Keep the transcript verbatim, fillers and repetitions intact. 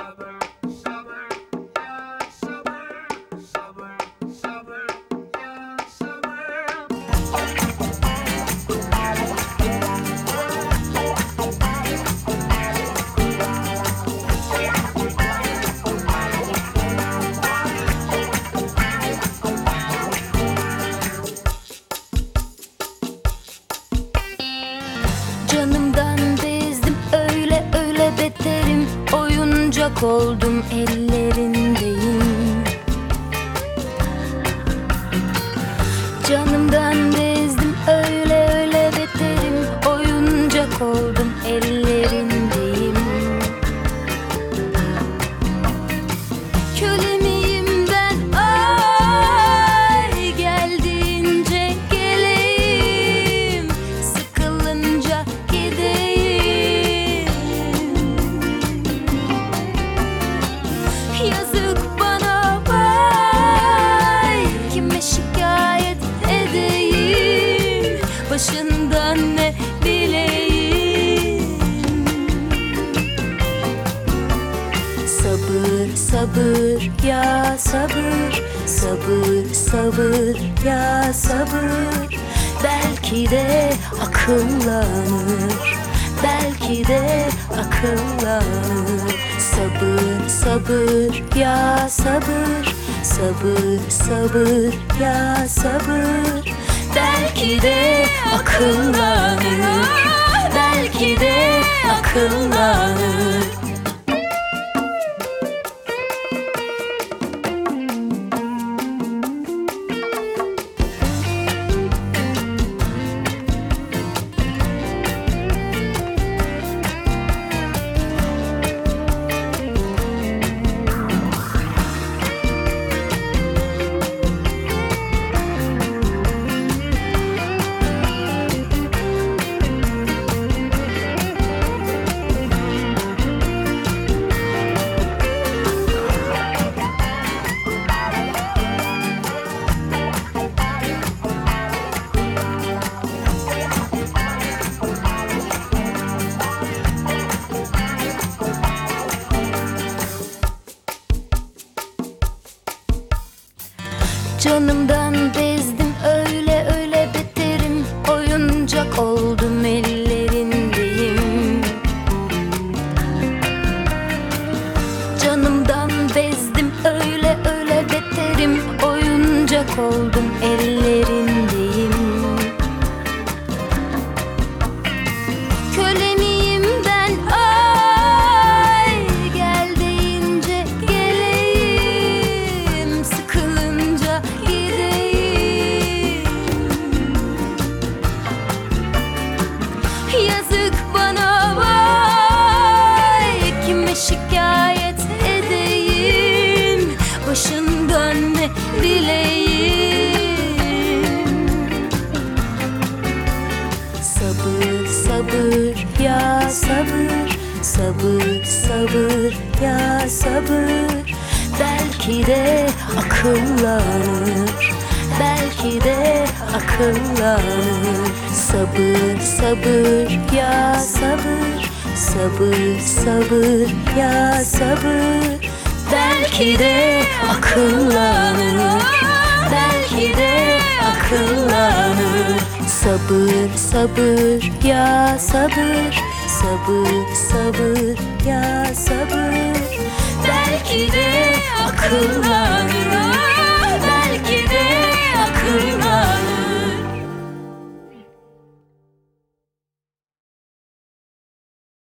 Canımdan bezdim, öyle öyle beterim. Oyuncak oldum, ellerindeyim. Canımdan bezdim, öyle öyle beterim. Oyuncak oldum, ellerindeyim. Köle miyim ben? Ay, geldiğince geleyim, sıkılınca gideyim. Yazık bana, vay, kime şikayet edeyim, başından ne bileyim. Sabır sabır ya sabır, sabır sabır ya sabır. Belki de akıllanır, belki de akıllanır. Sabır sabır ya sabır, sabır sabır ya sabır. Belki de akıllanır, belki de akıllanır. Canımdan bezdim, öyle öyle beterim. Oyuncak oldum, ellerindeyim. Canımdan bezdim, öyle öyle beterim. Oyuncak oldum, ellerindeyim. Köle miyim ben? Ay, gel deyince geleyim, sıkılınca gideyim. Yazık bana, vay, kime şikayet edeyim, başından ne bileyim. Sabır sabır ya sabır, sabır sabır ya sabır. Belki de akıllanır, belki de akıllanır. Sabır sabır ya sabır, sabır sabır ya sabır. Belki de akıllanır, belki de akıllanır. Sabır sabır ya sabır, sabır sabır ya sabır. Belki de akıllanır,